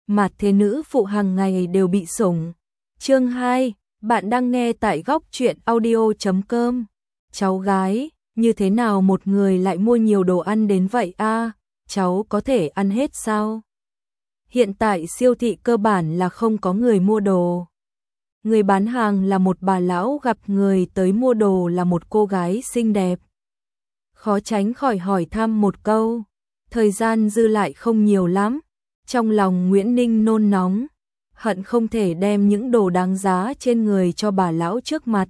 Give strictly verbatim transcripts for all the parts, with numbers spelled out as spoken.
mà thế nữ phụ hàng ngày đều bị sủng. Chương hai, bạn đang nghe tại góc truyện audio chấm com. Cháu gái, như thế nào một người lại mua nhiều đồ ăn đến vậy a? Cháu có thể ăn hết sao? Hiện tại siêu thị cơ bản là không có người mua đồ. Người bán hàng là một bà lão, gặp người tới mua đồ là một cô gái xinh đẹp. Khó tránh khỏi hỏi thăm một câu. Thời gian dư lại không nhiều lắm. Trong lòng Nguyễn Ninh nôn nóng, hận không thể đem những đồ đáng giá trên người cho bà lão trước mặt.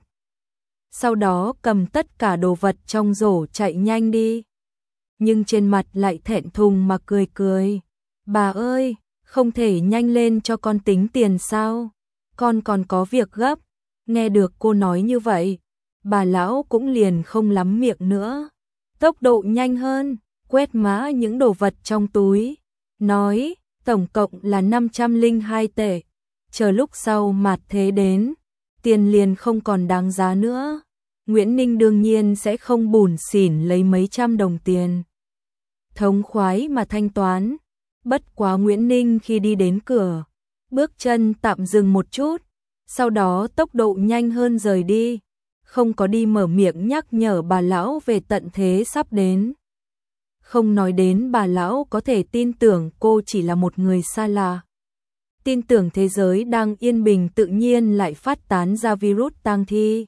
Sau đó cầm tất cả đồ vật trong rổ chạy nhanh đi. Nhưng trên mặt lại thẹn thùng mà cười cười. Bà ơi, không thể nhanh lên cho con tính tiền sao? Con còn có việc gấp. Nghe được cô nói như vậy, bà lão cũng liền không lắm miệng nữa. Tốc độ nhanh hơn, quét mã những đồ vật trong túi. Nói, tổng cộng là năm trăm lẻ hai tệ. Chờ lúc sau mạt thế đến, tiền liền không còn đáng giá nữa. Nguyễn Ninh đương nhiên sẽ không bủn xỉn lấy mấy trăm đồng tiền. Thống khoái mà thanh toán. Bất quá Nguyễn Ninh khi đi đến cửa, bước chân tạm dừng một chút, sau đó tốc độ nhanh hơn rời đi, không có đi mở miệng nhắc nhở bà lão về tận thế sắp đến. Không nói đến bà lão có thể tin tưởng cô chỉ là một người xa lạ. Tin tưởng thế giới đang yên bình tự nhiên lại phát tán ra virus tang thi.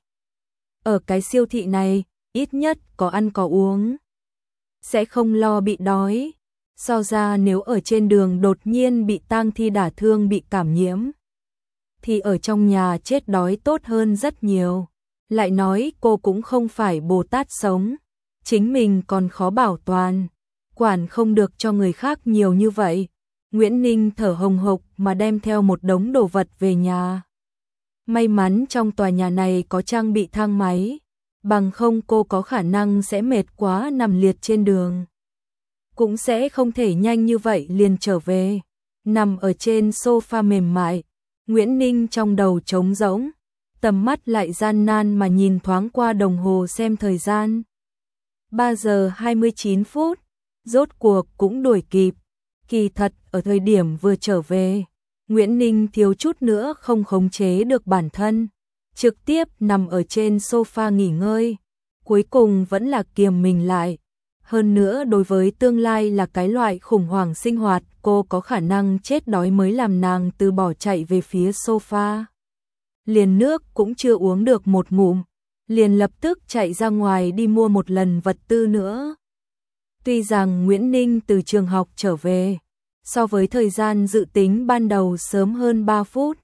Ở cái siêu thị này, ít nhất có ăn có uống, sẽ không lo bị đói. So ra nếu ở trên đường đột nhiên bị tang thi đả thương, bị cảm nhiễm, thì ở trong nhà chết đói tốt hơn rất nhiều. Lại nói cô cũng không phải Bồ Tát sống, chính mình còn khó bảo toàn, quản không được cho người khác nhiều như vậy. Nguyễn Ninh thở hồng hộc mà đem theo một đống đồ vật về nhà. May mắn trong tòa nhà này có trang bị thang máy, bằng không cô có khả năng sẽ mệt quá nằm liệt trên đường. Cũng sẽ không thể nhanh như vậy liền trở về. Nằm ở trên sofa mềm mại, Nguyễn Ninh trong đầu trống rỗng, tầm mắt lại gian nan mà nhìn thoáng qua đồng hồ xem thời gian. ba giờ hai mươi chín phút, rốt cuộc cũng đuổi kịp. Kỳ thật, ở thời điểm vừa trở về, Nguyễn Ninh thiếu chút nữa không khống chế được bản thân, trực tiếp nằm ở trên sofa nghỉ ngơi. Cuối cùng vẫn là kiềm mình lại. Hơn nữa đối với tương lai là cái loại khủng hoảng sinh hoạt, cô có khả năng chết đói mới làm nàng từ bỏ chạy về phía sofa. Liền nước cũng chưa uống được một ngụm, liền lập tức chạy ra ngoài đi mua một lần vật tư nữa. Tuy rằng Nguyễn Ninh từ trường học trở về, so với thời gian dự tính ban đầu sớm hơn ba phút.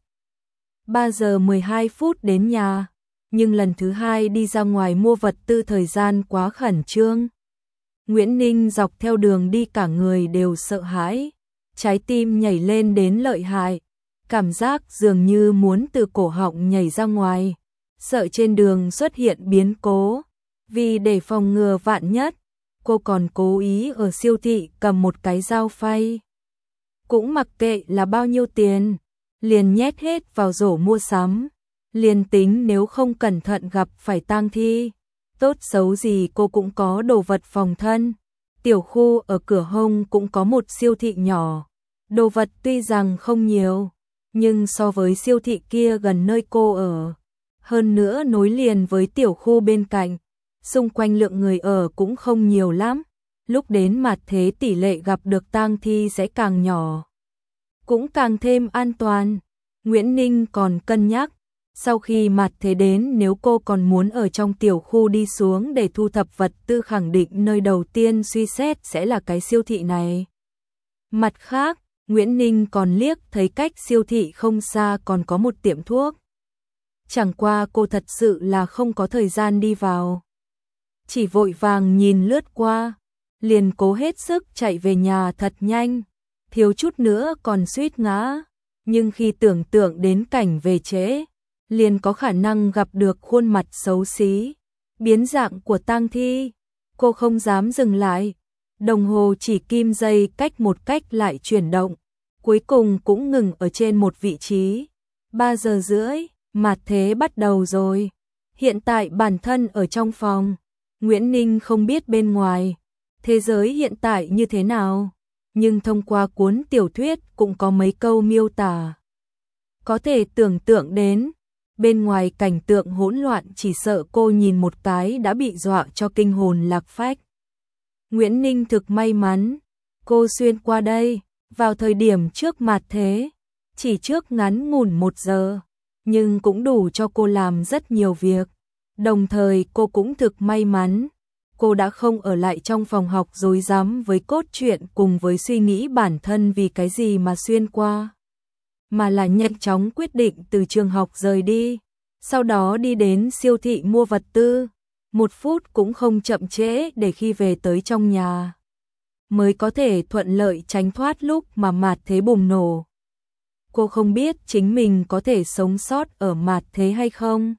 ba giờ mười hai phút đến nhà, nhưng lần thứ hai đi ra ngoài mua vật tư thời gian quá khẩn trương. Nguyễn Ninh dọc theo đường đi cả người đều sợ hãi, trái tim nhảy lên đến lợi hại, cảm giác dường như muốn từ cổ họng nhảy ra ngoài, sợ trên đường xuất hiện biến cố. Vì để phòng ngừa vạn nhất, cô còn cố ý ở siêu thị cầm một cái dao phay. Cũng mặc kệ là bao nhiêu tiền, liền nhét hết vào rổ mua sắm, liền tính nếu không cẩn thận gặp phải tang thi. Tốt xấu gì cô cũng có đồ vật phòng thân. Tiểu khu ở cửa hông cũng có một siêu thị nhỏ. Đồ vật tuy rằng không nhiều, nhưng so với siêu thị kia gần nơi cô ở, hơn nữa nối liền với tiểu khu bên cạnh, xung quanh lượng người ở cũng không nhiều lắm. Lúc đến mạt thế tỷ lệ gặp được tang thi sẽ càng nhỏ, cũng càng thêm an toàn. Nguyễn Ninh còn cân nhắc, sau khi mạt thế đến nếu cô còn muốn ở trong tiểu khu đi xuống để thu thập vật tư, khẳng định nơi đầu tiên suy xét sẽ là cái siêu thị này. Mặt khác, Nguyễn Ninh còn liếc thấy cách siêu thị không xa còn có một tiệm thuốc. Chẳng qua cô thật sự là không có thời gian đi vào, chỉ vội vàng nhìn lướt qua, liền cố hết sức chạy về nhà thật nhanh, thiếu chút nữa còn suýt ngã. Nhưng khi tưởng tượng đến cảnh về trễ, liền có khả năng gặp được khuôn mặt xấu xí, biến dạng của tang thi, cô không dám dừng lại. Đồng hồ chỉ kim giây cách một cách lại chuyển động, cuối cùng cũng ngừng ở trên một vị trí. ba giờ rưỡi, mạt thế bắt đầu rồi. Hiện tại bản thân ở trong phòng, Nguyễn Ninh không biết bên ngoài thế giới hiện tại như thế nào. nhưng thông qua cuốn tiểu thuyết cũng có mấy câu miêu tả. Có thể tưởng tượng đến, bên ngoài cảnh tượng hỗn loạn chỉ sợ cô nhìn một cái đã bị dọa cho kinh hồn lạc phách. Nguyễn Ninh thực may mắn, cô xuyên qua đây, vào thời điểm trước mạt thế, chỉ trước ngắn ngủn một giờ, nhưng cũng đủ cho cô làm rất nhiều việc. Đồng thời cô cũng thực may mắn, cô đã không ở lại trong phòng học rối rắm với cốt truyện cùng với suy nghĩ bản thân vì cái gì mà xuyên qua, mà là nhanh chóng quyết định từ trường học rời đi, sau đó đi đến siêu thị mua vật tư, một phút cũng không chậm trễ để khi về tới trong nhà, mới có thể thuận lợi tránh thoát lúc mà mạt thế bùng nổ. Cô không biết chính mình có thể sống sót ở mạt thế hay không,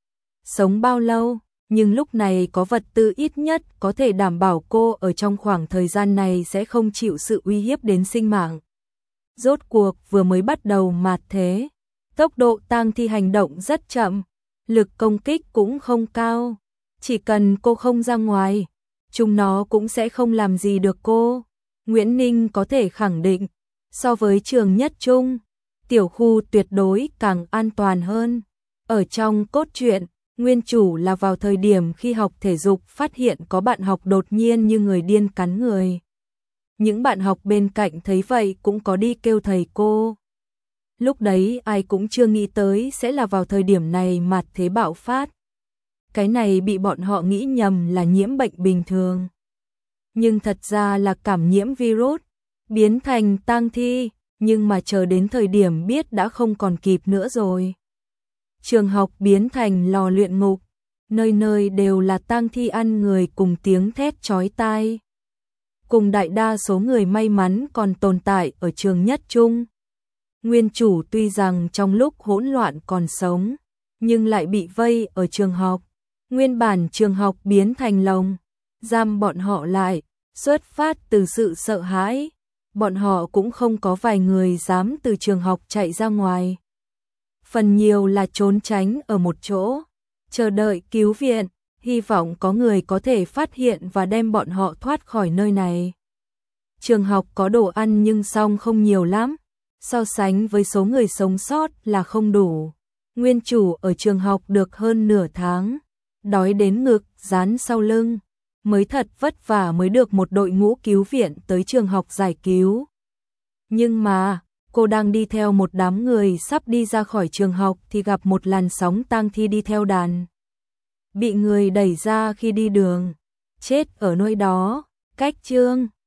sống bao lâu, nhưng lúc này có vật tư ít nhất có thể đảm bảo cô ở trong khoảng thời gian này sẽ không chịu sự uy hiếp đến sinh mạng. Rốt cuộc vừa mới bắt đầu mạt thế, tốc độ tang thi hành động rất chậm, lực công kích cũng không cao, chỉ cần cô không ra ngoài, chúng nó cũng sẽ không làm gì được cô. Nguyễn Ninh có thể khẳng định, so với trường nhất trung, tiểu khu tuyệt đối càng an toàn hơn. Ở trong cốt truyện, nguyên chủ là vào thời điểm khi học thể dục phát hiện có bạn học đột nhiên như người điên cắn người. Những bạn học bên cạnh thấy vậy cũng có đi kêu thầy cô. Lúc đấy ai cũng chưa nghĩ tới sẽ là vào thời điểm này mạt thế bạo phát. Cái này bị bọn họ nghĩ nhầm là nhiễm bệnh bình thường. Nhưng thật ra là cảm nhiễm virus, biến thành tang thi, nhưng mà chờ đến thời điểm biết đã không còn kịp nữa rồi. Trường học biến thành lò luyện ngục, nơi nơi đều là tang thi ăn người cùng tiếng thét chói tai. Cùng đại đa số người may mắn còn tồn tại ở trường nhất trung. Nguyên chủ tuy rằng trong lúc hỗn loạn còn sống, nhưng lại bị vây ở trường học. Nguyên bản trường học biến thành lồng, giam bọn họ lại, xuất phát từ sự sợ hãi. Bọn họ cũng không có vài người dám từ trường học chạy ra ngoài. Phần nhiều là trốn tránh ở một chỗ, chờ đợi cứu viện, hy vọng có người có thể phát hiện và đem bọn họ thoát khỏi nơi này. Trường học có đồ ăn nhưng song không nhiều lắm, so sánh với số người sống sót là không đủ. Nguyên chủ ở trường học được hơn nửa tháng, đói đến ngực, dán sau lưng, mới thật vất vả mới được một đội ngũ cứu viện tới trường học giải cứu. Nhưng mà, cô đang đi theo một đám người sắp đi ra khỏi trường học thì gặp một làn sóng tang thi đi theo đàn. Bị người đẩy ra khi đi đường, chết ở nơi đó, cách chương